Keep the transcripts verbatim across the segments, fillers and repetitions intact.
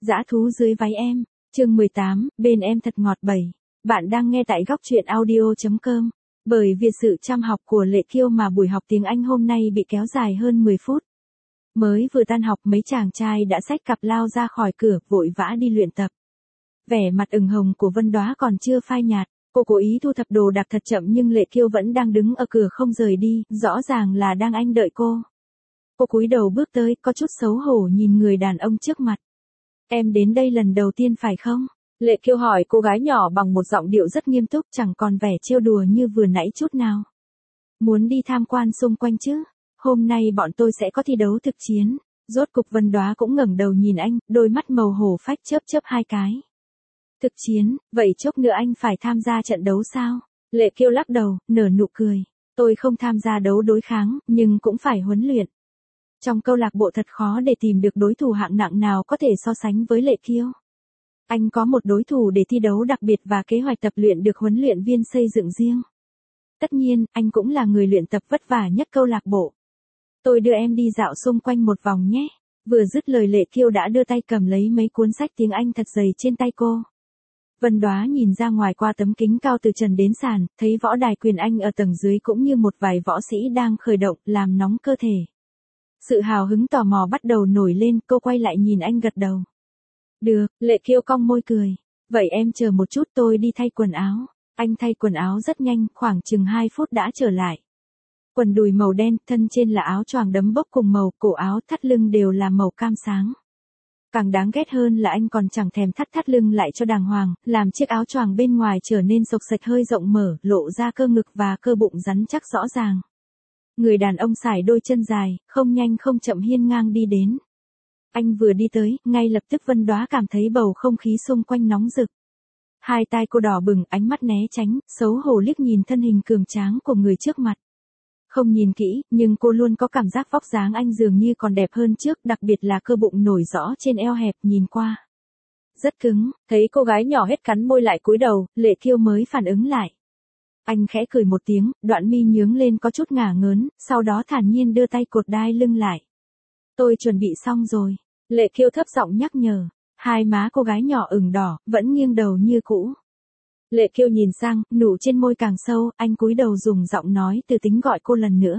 Dã thú dưới váy em, chương mười tám, bên em thật ngọt bảy. Bạn đang nghe tại góc truyện audio chấm com. Bởi vì sự chăm học của Lệ Kiêu mà buổi học tiếng Anh hôm nay bị kéo dài hơn mười phút. Mới vừa tan học mấy chàng trai đã xách cặp lao ra khỏi cửa vội vã đi luyện tập. Vẻ mặt ửng hồng của Vân Đóa còn chưa phai nhạt, cô cố ý thu thập đồ đạc thật chậm nhưng Lệ Kiêu vẫn đang đứng ở cửa không rời đi, rõ ràng là đang anh đợi cô. Cô cúi đầu bước tới, có chút xấu hổ nhìn người đàn ông trước mặt. Em đến đây lần đầu tiên phải không? Lệ Kiêu hỏi cô gái nhỏ bằng một giọng điệu rất nghiêm túc, chẳng còn vẻ trêu đùa như vừa nãy chút nào. Muốn đi tham quan xung quanh chứ? Hôm nay bọn tôi sẽ có thi đấu thực chiến. Rốt cục Vân Đóa cũng ngẩng đầu nhìn anh, đôi mắt màu hổ phách chớp chớp hai cái. Thực chiến, vậy chốc nữa anh phải tham gia trận đấu sao? Lệ Kiêu lắc đầu, nở nụ cười. Tôi không tham gia đấu đối kháng, nhưng cũng phải huấn luyện. Trong câu lạc bộ thật khó để tìm được đối thủ hạng nặng nào có thể so sánh với Lệ Kiêu. Anh có một đối thủ để thi đấu đặc biệt và kế hoạch tập luyện được huấn luyện viên xây dựng riêng. Tất nhiên, anh cũng là người luyện tập vất vả nhất câu lạc bộ. Tôi đưa em đi dạo xung quanh một vòng nhé. Vừa dứt lời Lệ Kiêu đã đưa tay cầm lấy mấy cuốn sách tiếng Anh thật dày trên tay cô. Vân Đóa nhìn ra ngoài qua tấm kính cao từ trần đến sàn, thấy võ đài quyền Anh ở tầng dưới cũng như một vài võ sĩ đang khởi động, làm nóng cơ thể. Sự hào hứng tò mò bắt đầu nổi lên, cô quay lại nhìn anh gật đầu. Được, Lệ Kiêu cong môi cười. Vậy em chờ một chút tôi đi thay quần áo. Anh thay quần áo rất nhanh, khoảng chừng hai phút đã trở lại. Quần đùi màu đen, thân trên là áo choàng đấm bốc cùng màu, cổ áo thắt lưng đều là màu cam sáng. Càng đáng ghét hơn là anh còn chẳng thèm thắt thắt lưng lại cho đàng hoàng, làm chiếc áo choàng bên ngoài trở nên xộc xệch hơi rộng mở, lộ ra cơ ngực và cơ bụng rắn chắc rõ ràng. Người đàn ông sải đôi chân dài, không nhanh không chậm hiên ngang đi đến. Anh vừa đi tới, ngay lập tức Vân Đóa cảm thấy bầu không khí xung quanh nóng rực. Hai tai cô đỏ bừng, ánh mắt né tránh, xấu hổ liếc nhìn thân hình cường tráng của người trước mặt. Không nhìn kỹ, nhưng cô luôn có cảm giác vóc dáng anh dường như còn đẹp hơn trước, đặc biệt là cơ bụng nổi rõ trên eo hẹp nhìn qua. Rất cứng, thấy cô gái nhỏ hết cắn môi lại cúi đầu, Lệ Kiêu mới phản ứng lại. Anh khẽ cười một tiếng, đoạn mi nhướng lên có chút ngả ngớn, sau đó thản nhiên đưa tay cột đai lưng lại. Tôi chuẩn bị xong rồi. Lệ Kiêu thấp giọng nhắc nhở. Hai má cô gái nhỏ ửng đỏ, vẫn nghiêng đầu như cũ. Lệ Kiêu nhìn sang, nụ trên môi càng sâu, anh cúi đầu dùng giọng nói từ tính gọi cô lần nữa.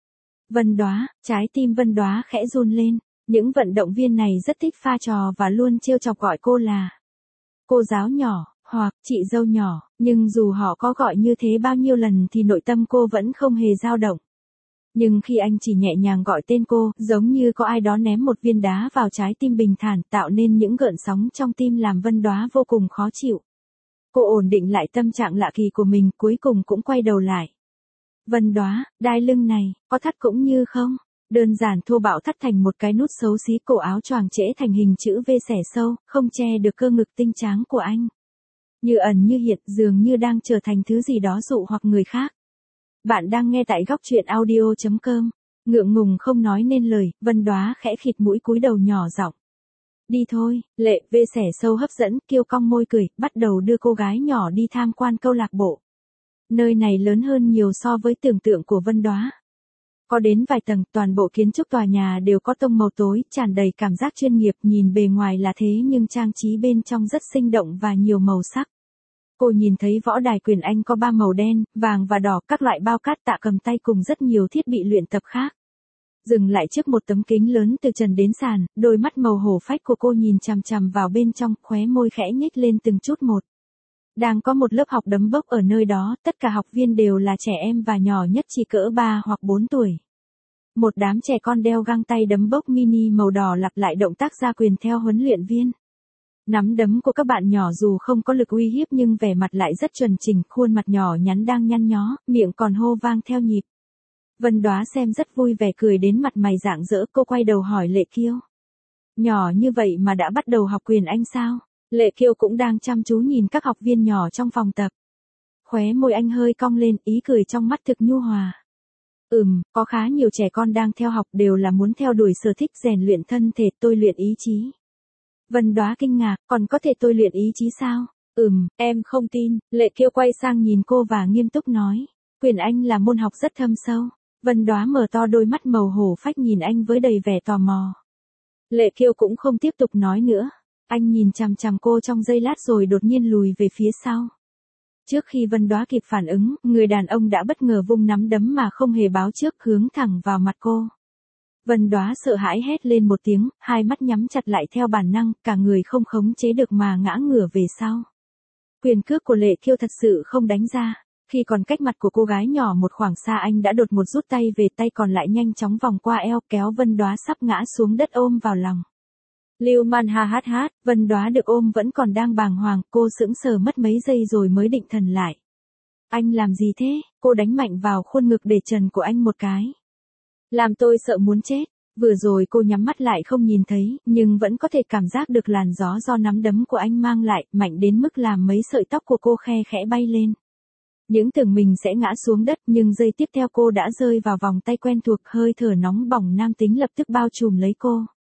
Vân Đóa, trái tim Vân Đóa khẽ run lên. Những vận động viên này rất thích pha trò và luôn trêu chọc gọi cô là cô giáo nhỏ, hoặc chị dâu nhỏ, nhưng dù họ có gọi như thế bao nhiêu lần thì nội tâm cô vẫn không hề dao động. Nhưng khi anh chỉ nhẹ nhàng gọi tên cô, giống như có ai đó ném một viên đá vào trái tim bình thản, tạo nên những gợn sóng trong tim làm Vân Đóa vô cùng khó chịu. Cô ổn định lại tâm trạng lạ kỳ của mình, cuối cùng cũng quay đầu lại. Vân Đóa, đai lưng này, có thắt cũng như không? Đơn giản thô bạo thắt thành một cái nút xấu xí, cổ áo choàng trễ thành hình chữ V xẻ sâu, không che được cơ ngực tinh tráng của anh. Như ẩn như hiện, dường như đang trở thành thứ gì đó dụ hoặc người khác. Bạn đang nghe tại góc truyện audio chấm com. Ngượng ngùng không nói nên lời, Vân Đóa khẽ khịt mũi cúi đầu nhỏ giọng. Đi thôi, Lệ V xẻ sâu hấp dẫn, Kiêu cong môi cười, bắt đầu đưa cô gái nhỏ đi tham quan câu lạc bộ. Nơi này lớn hơn nhiều so với tưởng tượng của Vân Đóa. Có đến vài tầng, toàn bộ kiến trúc tòa nhà đều có tông màu tối, tràn đầy cảm giác chuyên nghiệp, nhìn bề ngoài là thế nhưng trang trí bên trong rất sinh động và nhiều màu sắc. Cô nhìn thấy võ đài quyền Anh có ba màu đen, vàng và đỏ, các loại bao cát, tạ cầm tay cùng rất nhiều thiết bị luyện tập khác. Dừng lại trước một tấm kính lớn từ trần đến sàn, đôi mắt màu hổ phách của cô nhìn chằm chằm vào bên trong, khóe môi khẽ nhếch lên từng chút một. Đang có một lớp học đấm bốc ở nơi đó, tất cả học viên đều là trẻ em và nhỏ nhất chỉ cỡ ba hoặc bốn tuổi. Một đám trẻ con đeo găng tay đấm bốc mini màu đỏ lặp lại động tác ra quyền theo huấn luyện viên. Nắm đấm của các bạn nhỏ dù không có lực uy hiếp nhưng vẻ mặt lại rất chuẩn chỉnh, khuôn mặt nhỏ nhắn đang nhăn nhó, miệng còn hô vang theo nhịp. Vân Đóa xem rất vui vẻ cười đến mặt mày rạng rỡ, cô quay đầu hỏi Lệ Kiêu. Nhỏ như vậy mà đã bắt đầu học quyền Anh sao? Lệ Kiêu cũng đang chăm chú nhìn các học viên nhỏ trong phòng tập. Khóe môi anh hơi cong lên, ý cười trong mắt thực nhu hòa. Ừm, có khá nhiều trẻ con đang theo học đều là muốn theo đuổi sở thích rèn luyện thân thể, tôi luyện ý chí. Vân Đóa kinh ngạc, còn có thể tôi luyện ý chí sao? Ừm, em không tin. Lệ Kiêu quay sang nhìn cô và nghiêm túc nói. Quyền Anh là môn học rất thâm sâu. Vân Đóa mở to đôi mắt màu hổ phách nhìn anh với đầy vẻ tò mò. Lệ Kiêu cũng không tiếp tục nói nữa. Anh nhìn chằm chằm cô trong giây lát rồi đột nhiên lùi về phía sau. Trước khi Vân Đóa kịp phản ứng, người đàn ông đã bất ngờ vung nắm đấm mà không hề báo trước hướng thẳng vào mặt cô. Vân Đóa sợ hãi hét lên một tiếng, hai mắt nhắm chặt lại theo bản năng, cả người không khống chế được mà ngã ngửa về sau. Quyền cước của Lệ Kiêu thật sự không đánh ra. Khi còn cách mặt của cô gái nhỏ một khoảng xa anh đã đột một rút tay về, tay còn lại nhanh chóng vòng qua eo kéo Vân Đóa sắp ngã xuống đất ôm vào lòng. Lưu Man ha hát hát, Vân Đóa được ôm vẫn còn đang bàng hoàng, cô sững sờ mất mấy giây rồi mới định thần lại. Anh làm gì thế? Cô đánh mạnh vào khuôn ngực để trần của anh một cái. Làm tôi sợ muốn chết. Vừa rồi cô nhắm mắt lại không nhìn thấy, nhưng vẫn có thể cảm giác được làn gió do nắm đấm của anh mang lại, mạnh đến mức làm mấy sợi tóc của cô khe khẽ bay lên. Những tưởng mình sẽ ngã xuống đất, nhưng giây tiếp theo cô đã rơi vào vòng tay quen thuộc, hơi thở nóng bỏng nam tính lập tức bao trùm lấy cô.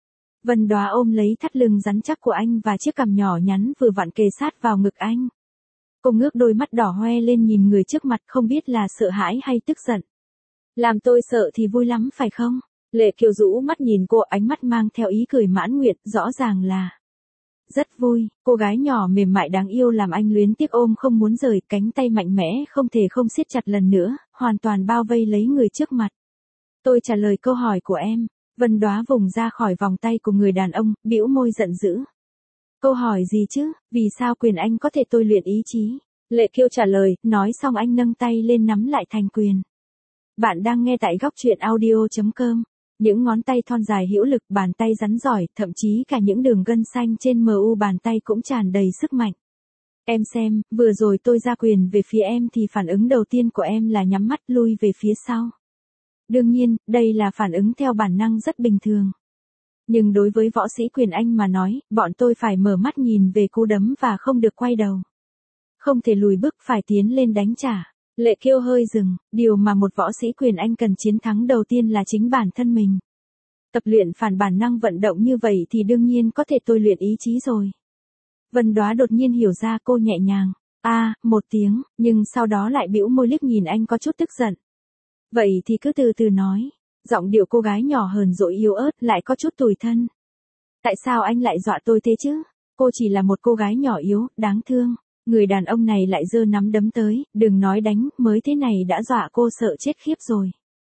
Vân Đóa ôm lấy thắt lưng rắn chắc của anh và chiếc cằm nhỏ nhắn vừa vặn kề sát vào ngực anh. Cô ngước đôi mắt đỏ hoe lên nhìn người trước mặt, không biết là sợ hãi hay tức giận. Làm tôi sợ thì vui lắm phải không? Lệ Kiều rũ mắt nhìn cô, ánh mắt mang theo ý cười mãn nguyện, rõ ràng là rất vui. Cô gái nhỏ mềm mại đáng yêu làm anh luyến tiếc ôm không muốn rời, cánh tay mạnh mẽ không thể không siết chặt lần nữa, hoàn toàn bao vây lấy người trước mặt. Tôi trả lời câu hỏi của em. Vân Đóa vùng ra khỏi vòng tay của người đàn ông, bĩu môi giận dữ. Câu hỏi gì chứ, vì sao quyền anh có thể tôi luyện ý chí? Lệ Kiêu trả lời, nói xong anh nâng tay lên nắm lại thành quyền. Bạn đang nghe tại góc truyện audio chấm com. Những ngón tay thon dài hữu lực, bàn tay rắn giỏi, thậm chí cả những đường gân xanh trên mu bàn tay cũng tràn đầy sức mạnh. Em xem, vừa rồi tôi ra quyền về phía em thì phản ứng đầu tiên của em là nhắm mắt lui về phía sau. Đương nhiên, đây là phản ứng theo bản năng rất bình thường. Nhưng đối với võ sĩ quyền Anh mà nói, bọn tôi phải mở mắt nhìn về cú đấm và không được quay đầu. Không thể lùi bước, phải tiến lên đánh trả. Lệ Kiêu hơi dừng, điều mà một võ sĩ quyền Anh cần chiến thắng đầu tiên là chính bản thân mình. Tập luyện phản bản năng vận động như vậy thì đương nhiên có thể tôi luyện ý chí rồi. Vân Đóa đột nhiên hiểu ra, cô nhẹ nhàng, a à, một tiếng, nhưng sau đó lại bĩu môi liếc nhìn anh có chút tức giận. Vậy thì cứ từ từ nói. Giọng điệu cô gái nhỏ hờn dỗi yếu ớt, lại có chút tủi thân. Tại sao anh lại dọa tôi thế chứ? Cô chỉ là một cô gái nhỏ yếu, đáng thương. Người đàn ông này lại giơ nắm đấm tới, đừng nói đánh, mới thế này đã dọa cô sợ chết khiếp rồi.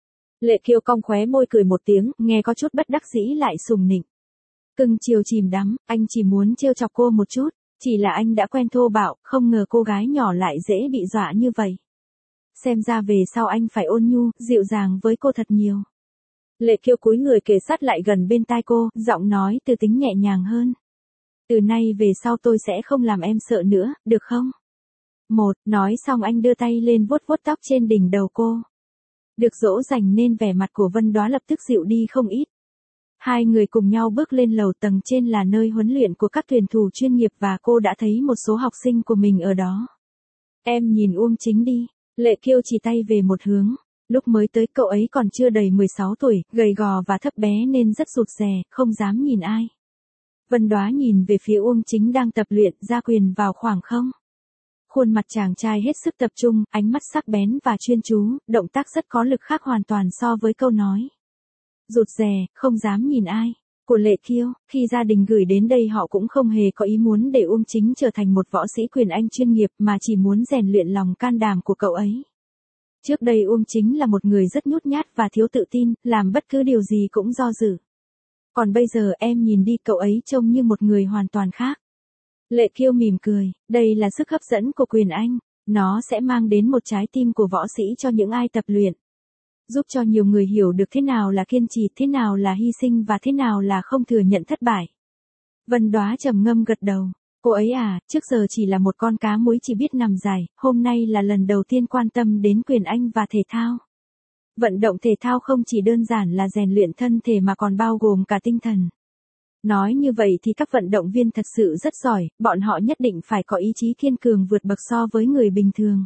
Lệ Kiêu cong khóe môi cười một tiếng, nghe có chút bất đắc dĩ lại sùng nịnh. Cưng chiều chìm đắm, anh chỉ muốn trêu chọc cô một chút, chỉ là anh đã quen thô bạo, không ngờ cô gái nhỏ lại dễ bị dọa như vậy. Xem ra về sau anh phải ôn nhu, dịu dàng với cô thật nhiều. Lệ Kiêu cúi người kề sát lại gần bên tai cô, giọng nói từ tính nhẹ nhàng hơn. Từ nay về sau tôi sẽ không làm em sợ nữa, được không? Một, nói xong anh đưa tay lên vuốt vuốt tóc trên đỉnh đầu cô. Được dỗ dành nên vẻ mặt của Vân Đóa lập tức dịu đi không ít. Hai người cùng nhau bước lên lầu, tầng trên là nơi huấn luyện của các tuyển thủ chuyên nghiệp và cô đã thấy một số học sinh của mình ở đó. Em nhìn Uông Chính đi. Lệ Kiêu chỉ tay về một hướng. Lúc mới tới cậu ấy còn chưa đầy mười sáu tuổi, gầy gò và thấp bé nên rất rụt rè, không dám nhìn ai. Vân Đóa nhìn về phía Uông Chính đang tập luyện, ra quyền vào khoảng không. Khuôn mặt chàng trai hết sức tập trung, ánh mắt sắc bén và chuyên chú, động tác rất có lực khác hoàn toàn so với câu nói. Rụt rè, không dám nhìn ai. Của Lệ Kiêu, khi gia đình gửi đến đây họ cũng không hề có ý muốn để Uông Chính trở thành một võ sĩ quyền Anh chuyên nghiệp mà chỉ muốn rèn luyện lòng can đảm của cậu ấy. Trước đây Uông Chính là một người rất nhút nhát và thiếu tự tin, làm bất cứ điều gì cũng do dự. Còn bây giờ em nhìn đi, cậu ấy trông như một người hoàn toàn khác. Lệ Kiêu mỉm cười, đây là sức hấp dẫn của quyền Anh, nó sẽ mang đến một trái tim của võ sĩ cho những ai tập luyện. Giúp cho nhiều người hiểu được thế nào là kiên trì, thế nào là hy sinh và thế nào là không thừa nhận thất bại. Vân Đóa trầm ngâm gật đầu. Cô ấy à, trước giờ chỉ là một con cá muối chỉ biết nằm dài, hôm nay là lần đầu tiên quan tâm đến quyền Anh và thể thao. Vận động thể thao không chỉ đơn giản là rèn luyện thân thể mà còn bao gồm cả tinh thần. Nói như vậy thì các vận động viên thật sự rất giỏi, bọn họ nhất định phải có ý chí kiên cường vượt bậc so với người bình thường.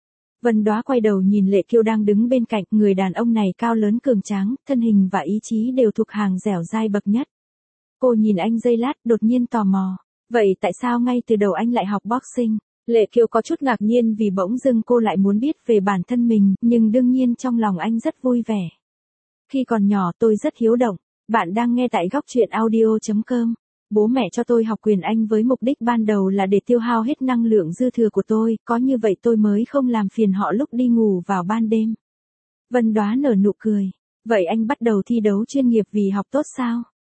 Vân Đóa quay đầu nhìn Lệ Kiêu đang đứng bên cạnh, người đàn ông này cao lớn cường tráng, thân hình và ý chí đều thuộc hàng dẻo dai bậc nhất. Cô nhìn anh giây lát, đột nhiên tò mò. Vậy tại sao ngay từ đầu anh lại học boxing? Lệ Kiêu có chút ngạc nhiên vì bỗng dưng cô lại muốn biết về bản thân mình, nhưng đương nhiên trong lòng anh rất vui vẻ. Khi còn nhỏ tôi rất hiếu động. Bạn đang nghe tại góc truyện audio chấm com. Bố mẹ cho tôi học quyền Anh với mục đích ban đầu là để tiêu hao hết năng lượng dư thừa của tôi, có như vậy tôi mới không làm phiền họ lúc đi ngủ vào ban đêm. Vân Đoá nở nụ cười. Vậy anh bắt đầu thi đấu chuyên nghiệp vì học tốt sao?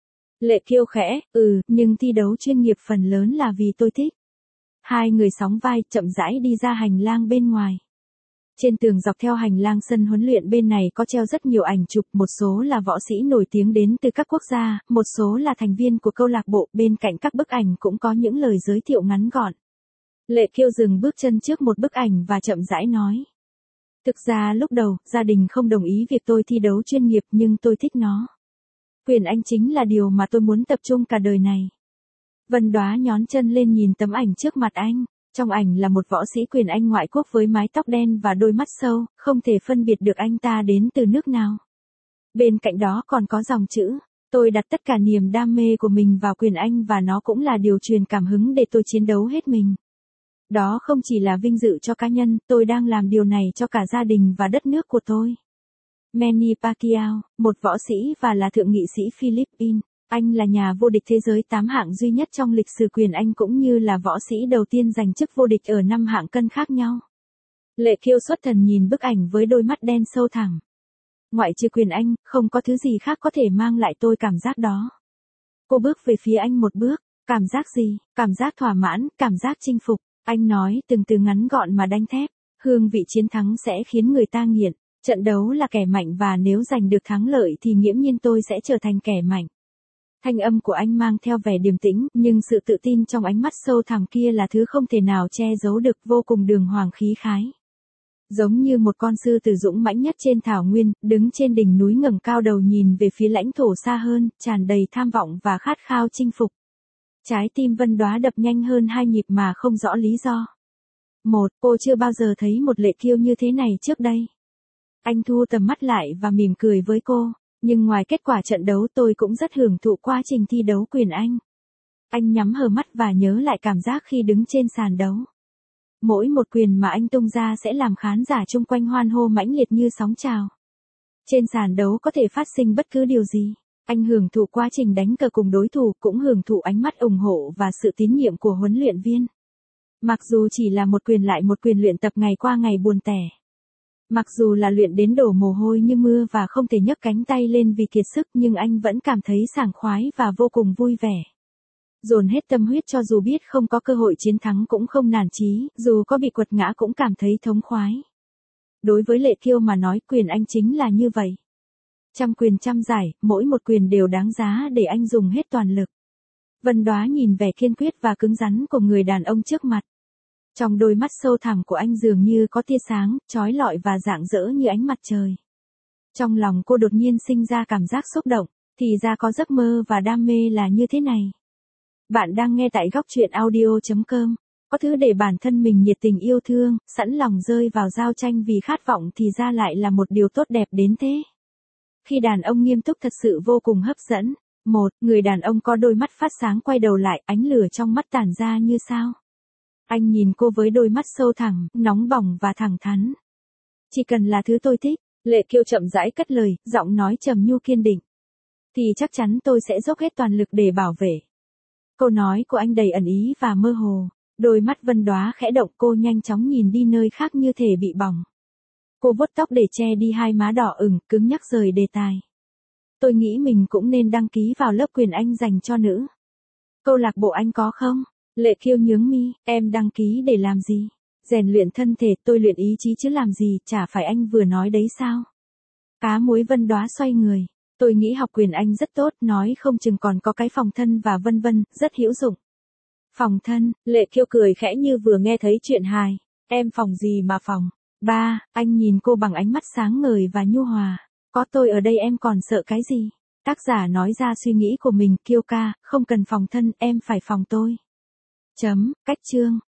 Lệ Kiêu khẽ, ừ, nhưng thi đấu chuyên nghiệp phần lớn là vì tôi thích. Hai người sóng vai chậm rãi đi ra hành lang bên ngoài. Trên tường dọc theo hành lang sân huấn luyện bên này có treo rất nhiều ảnh chụp, một số là võ sĩ nổi tiếng đến từ các quốc gia, một số là thành viên của câu lạc bộ, bên cạnh các bức ảnh cũng có những lời giới thiệu ngắn gọn. Lệ Kiêu dừng bước chân trước một bức ảnh và chậm rãi nói. Thực ra lúc đầu, gia đình không đồng ý việc tôi thi đấu chuyên nghiệp nhưng tôi thích nó. Quyền Anh chính là điều mà tôi muốn tập trung cả đời này. Vân Đoá nhón chân lên nhìn tấm ảnh trước mặt anh. Trong ảnh là một võ sĩ quyền Anh ngoại quốc với mái tóc đen và đôi mắt sâu, không thể phân biệt được anh ta đến từ nước nào. Bên cạnh đó còn có dòng chữ, tôi đặt tất cả niềm đam mê của mình vào quyền Anh và nó cũng là điều truyền cảm hứng để tôi chiến đấu hết mình. Đó không chỉ là vinh dự cho cá nhân, tôi đang làm điều này cho cả gia đình và đất nước của tôi. Manny Pacquiao, một võ sĩ và là thượng nghị sĩ Philippines. Anh là nhà vô địch thế giới tám hạng duy nhất trong lịch sử quyền Anh cũng như là võ sĩ đầu tiên giành chức vô địch ở năm hạng cân khác nhau. Lệ Kiêu xuất thần nhìn bức ảnh với đôi mắt đen sâu thẳm. Ngoại trừ quyền Anh, không có thứ gì khác có thể mang lại tôi cảm giác đó. Cô bước về phía anh một bước. Cảm giác gì? Cảm giác thỏa mãn, cảm giác chinh phục. Anh nói từng từ ngắn gọn mà đanh thép. Hương vị chiến thắng sẽ khiến người ta nghiện. Trận đấu là kẻ mạnh và nếu giành được thắng lợi thì nghiễm nhiên tôi sẽ trở thành kẻ mạnh. Thanh âm của anh mang theo vẻ điềm tĩnh, nhưng sự tự tin trong ánh mắt sâu thẳm kia là thứ không thể nào che giấu được, vô cùng đường hoàng khí khái. Giống như một con sư tử dũng mãnh nhất trên thảo nguyên, đứng trên đỉnh núi ngẩng cao đầu nhìn về phía lãnh thổ xa hơn, tràn đầy tham vọng và khát khao chinh phục. Trái tim Vân Đoá đập nhanh hơn hai nhịp mà không rõ lý do. Một, cô chưa bao giờ thấy một Lệ Kiêu như thế này trước đây. Anh thu tầm mắt lại và mỉm cười với cô. Nhưng ngoài kết quả trận đấu tôi cũng rất hưởng thụ quá trình thi đấu quyền Anh. Anh nhắm hờ mắt và nhớ lại cảm giác khi đứng trên sàn đấu. Mỗi một quyền mà anh tung ra sẽ làm khán giả chung quanh hoan hô mãnh liệt như sóng trào. Trên sàn đấu có thể phát sinh bất cứ điều gì. Anh hưởng thụ quá trình đánh cờ cùng đối thủ, cũng hưởng thụ ánh mắt ủng hộ và sự tín nhiệm của huấn luyện viên. Mặc dù chỉ là một quyền lại một quyền luyện tập ngày qua ngày buồn tẻ. Mặc dù là luyện đến đổ mồ hôi như mưa và không thể nhấc cánh tay lên vì kiệt sức, nhưng anh vẫn cảm thấy sảng khoái và vô cùng vui vẻ. Dồn hết tâm huyết cho dù biết không có cơ hội chiến thắng cũng không nản chí, dù có bị quật ngã cũng cảm thấy thống khoái. Đối với Lệ Kiêu mà nói, quyền Anh chính là như vậy. Trăm quyền trăm giải, mỗi một quyền đều đáng giá để anh dùng hết toàn lực. Vân Đoá nhìn vẻ kiên quyết và cứng rắn của người đàn ông trước mặt. Trong đôi mắt sâu thẳm của anh dường như có tia sáng, chói lọi và rạng rỡ như ánh mặt trời. Trong lòng cô đột nhiên sinh ra cảm giác xúc động, thì ra có giấc mơ và đam mê là như thế này. Bạn đang nghe tại góc truyện audio chấm com. Có thứ để bản thân mình nhiệt tình yêu thương, sẵn lòng rơi vào giao tranh vì khát vọng thì ra lại là một điều tốt đẹp đến thế. Khi đàn ông nghiêm túc thật sự vô cùng hấp dẫn. Một, người đàn ông có đôi mắt phát sáng quay đầu lại, ánh lửa trong mắt tản ra như sao. Anh nhìn cô với đôi mắt sâu thẳm, nóng bỏng và thẳng thắn. Chỉ cần là thứ tôi thích, Lệ Kiêu chậm rãi cất lời, giọng nói trầm nhu kiên định. Thì chắc chắn tôi sẽ dốc hết toàn lực để bảo vệ. Câu nói của anh đầy ẩn ý và mơ hồ. Đôi mắt Vân Đoá khẽ động, cô nhanh chóng nhìn đi nơi khác như thể bị bỏng. Cô vuốt tóc để che đi hai má đỏ ửng, cứng nhắc rời đề tài. Tôi nghĩ mình cũng nên đăng ký vào lớp quyền Anh dành cho nữ. Câu lạc bộ anh có không? Lệ Kiêu nhướng mi, em đăng ký để làm gì? Rèn luyện thân thể, tôi luyện ý chí chứ làm gì, chả phải anh vừa nói đấy sao? Cá muối Vân Đoá xoay người. Tôi nghĩ học quyền Anh rất tốt, nói không chừng còn có cái phòng thân và vân vân, rất hữu dụng. Phòng thân, Lệ Kiêu cười khẽ như vừa nghe thấy chuyện hài. Em phòng gì mà phòng? Ba, anh nhìn cô bằng ánh mắt sáng ngời và nhu hòa. Có tôi ở đây em còn sợ cái gì? Tác giả nói ra suy nghĩ của mình, Kiêu ca, không cần phòng thân, em phải phòng tôi. Chấm, cách chương.